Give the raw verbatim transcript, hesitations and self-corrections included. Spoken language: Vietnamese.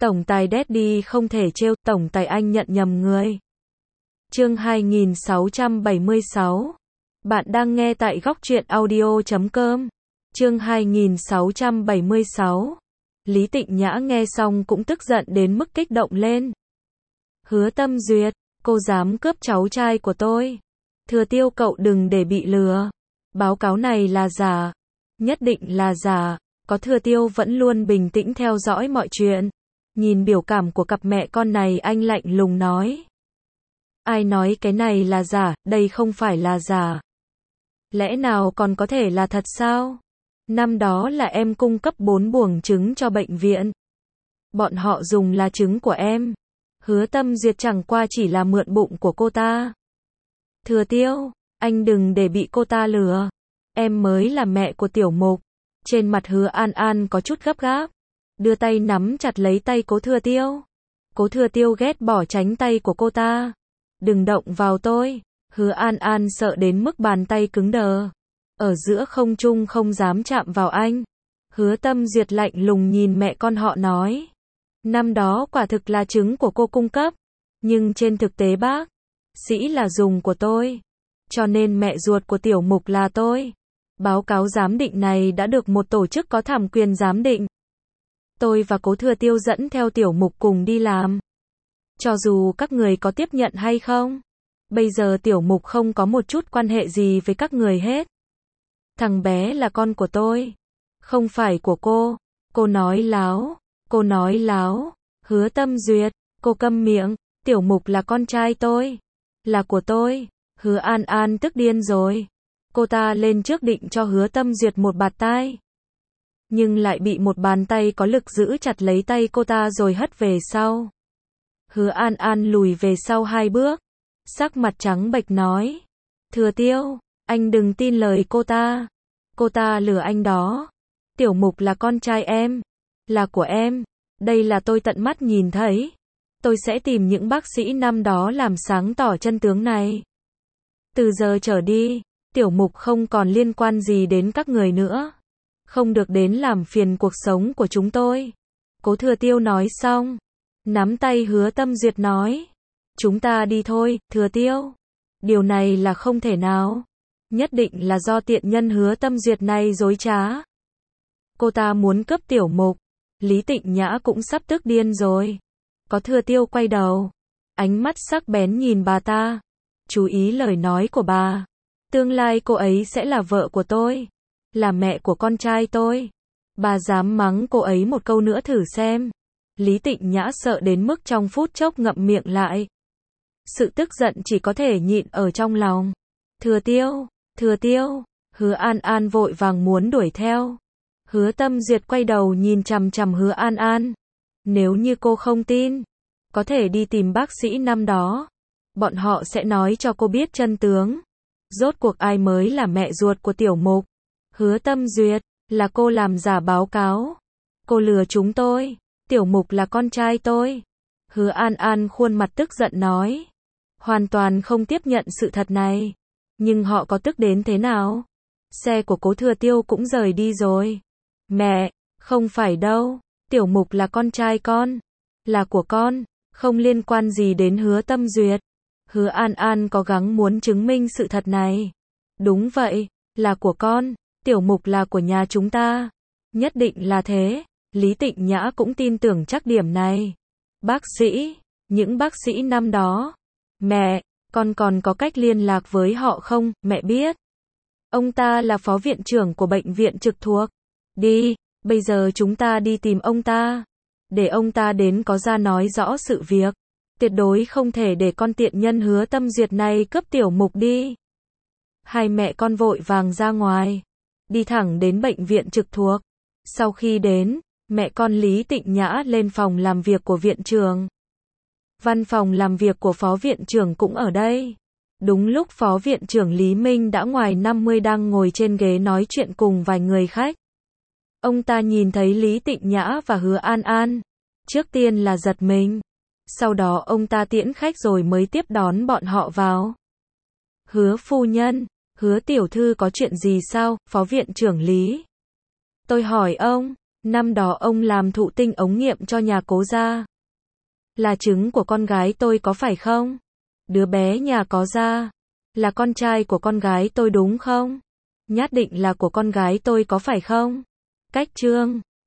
Tổng tài Daddy không thể trêu, tổng tài anh nhận nhầm người. Chương hai nghìn sáu trăm bảy mươi sáu. Bạn đang nghe tại góc truyện audio chấm com. Chương hai nghìn sáu trăm bảy mươi sáu. Lý Tịnh Nhã nghe xong cũng tức giận đến mức kích động lên. Hứa Tâm Duyệt, cô dám cướp cháu trai của tôi. Thừa Tiêu cậu đừng để bị lừa. Báo cáo này là giả. Nhất định là giả. Có Thừa Tiêu vẫn luôn bình tĩnh theo dõi mọi chuyện. Nhìn biểu cảm của cặp mẹ con này, anh lạnh lùng nói. Ai nói cái này là giả, đây không phải là giả. Lẽ nào còn có thể là thật sao? Năm đó là em cung cấp bốn buồng trứng cho bệnh viện. Bọn họ dùng là trứng của em. Hứa Tâm Duyệt chẳng qua chỉ là mượn bụng của cô ta. Thừa Tiêu, anh đừng để bị cô ta lừa. Em mới là mẹ của Tiểu Mục. Trên mặt Hứa An An có chút gấp gáp. Đưa tay nắm chặt lấy tay Cố Thừa Tiêu. Cố Thừa Tiêu ghét bỏ tránh tay của cô ta. Đừng động vào tôi. Hứa An An sợ đến mức bàn tay cứng đờ. Ở giữa không trung không dám chạm vào anh. Hứa Tâm Duyệt lạnh lùng nhìn mẹ con họ nói. Năm đó quả thực là trứng của cô cung cấp. Nhưng trên thực tế bác sĩ là dùng của tôi. Cho nên mẹ ruột của Tiểu Mục là tôi. Báo cáo giám định này đã được một tổ chức có thẩm quyền giám định. Tôi và Cố Thừa Tiêu dẫn theo Tiểu Mục cùng đi làm. Cho dù các người có tiếp nhận hay không, bây giờ Tiểu Mục không có một chút quan hệ gì với các người hết. Thằng bé là con của tôi, không phải của cô. Cô nói láo, cô nói láo. Hứa Tâm Duyệt, cô câm miệng. Tiểu Mục là con trai tôi, là của tôi. Hứa An An tức điên rồi. Cô ta lên trước định cho Hứa Tâm Duyệt một bạt tai, nhưng lại bị một bàn tay có lực giữ chặt lấy tay cô ta rồi hất về sau. Hứa An An lùi về sau hai bước, sắc mặt trắng bệch nói. Thừa Tiêu, anh đừng tin lời cô ta. Cô ta lừa anh đó. Tiểu Mục là con trai em, là của em. Đây là tôi tận mắt nhìn thấy. Tôi sẽ tìm những bác sĩ năm đó làm sáng tỏ chân tướng này. Từ giờ trở đi, Tiểu Mục không còn liên quan gì đến các người nữa. Không được đến làm phiền cuộc sống của chúng tôi. Cố Thừa Tiêu nói xong, nắm tay Hứa Tâm Duyệt nói. Chúng ta đi thôi, Thừa Tiêu. Điều này là không thể nào. Nhất định là do tiện nhân Hứa Tâm Duyệt này dối trá. Cô ta muốn cướp Tiểu Mục. Lý Tịnh Nhã cũng sắp tức điên rồi. Có Thừa Tiêu quay đầu, ánh mắt sắc bén nhìn bà ta. Chú ý lời nói của bà. Tương lai cô ấy sẽ là vợ của tôi, là mẹ của con trai tôi. Bà dám mắng cô ấy một câu nữa thử xem. Lý Tịnh Nhã sợ đến mức trong phút chốc ngậm miệng lại. Sự tức giận chỉ có thể nhịn ở trong lòng. Thừa Tiêu, Thừa Tiêu. Hứa An An vội vàng muốn đuổi theo. Hứa Tâm Duyệt quay đầu nhìn chằm chằm Hứa An An. Nếu như cô không tin, có thể đi tìm bác sĩ năm đó. Bọn họ sẽ nói cho cô biết chân tướng. Rốt cuộc ai mới là mẹ ruột của Tiểu Mục? Hứa Tâm Duyệt, là cô làm giả báo cáo. Cô lừa chúng tôi. Tiểu Mục là con trai tôi. Hứa An An khuôn mặt tức giận nói. Hoàn toàn không tiếp nhận sự thật này. Nhưng họ có tức đến thế nào? Xe của Cố Thừa Tiêu cũng rời đi rồi. Mẹ, không phải đâu. Tiểu Mục là con trai con. Là của con. Không liên quan gì đến Hứa Tâm Duyệt. Hứa An An có gắng muốn chứng minh sự thật này. Đúng vậy, là của con. Tiểu Mục là của nhà chúng ta. Nhất định là thế. Lý Tịnh Nhã cũng tin tưởng chắc điểm này. Bác sĩ, những bác sĩ năm đó. Mẹ, con còn có cách liên lạc với họ không? Mẹ biết. Ông ta là phó viện trưởng của bệnh viện trực thuộc. Đi, bây giờ chúng ta đi tìm ông ta. Để ông ta đến có ra nói rõ sự việc. Tuyệt đối không thể để con tiện nhân Hứa Tâm Duyệt này cướp Tiểu Mục đi. Hai mẹ con vội vàng ra ngoài, đi thẳng đến bệnh viện trực thuộc. Sau khi đến, mẹ con Lý Tịnh Nhã lên phòng làm việc của viện trưởng. Văn phòng làm việc của phó viện trưởng cũng ở đây. Đúng lúc phó viện trưởng Lý Minh đã ngoài năm mươi đang ngồi trên ghế nói chuyện cùng vài người khách. Ông ta nhìn thấy Lý Tịnh Nhã và Hứa An An. Trước tiên là giật mình. Sau đó ông ta tiễn khách rồi mới tiếp đón bọn họ vào. Hứa phu nhân, Hứa tiểu thư có chuyện gì sao? Phó viện trưởng Lý. Tôi hỏi ông, Năm đó ông làm thụ tinh ống nghiệm cho nhà cố gia. Là trứng của con gái tôi có phải không? Đứa bé nhà có gia. Là con trai của con gái tôi đúng không? Nhất định là của con gái tôi có phải không? Cách chương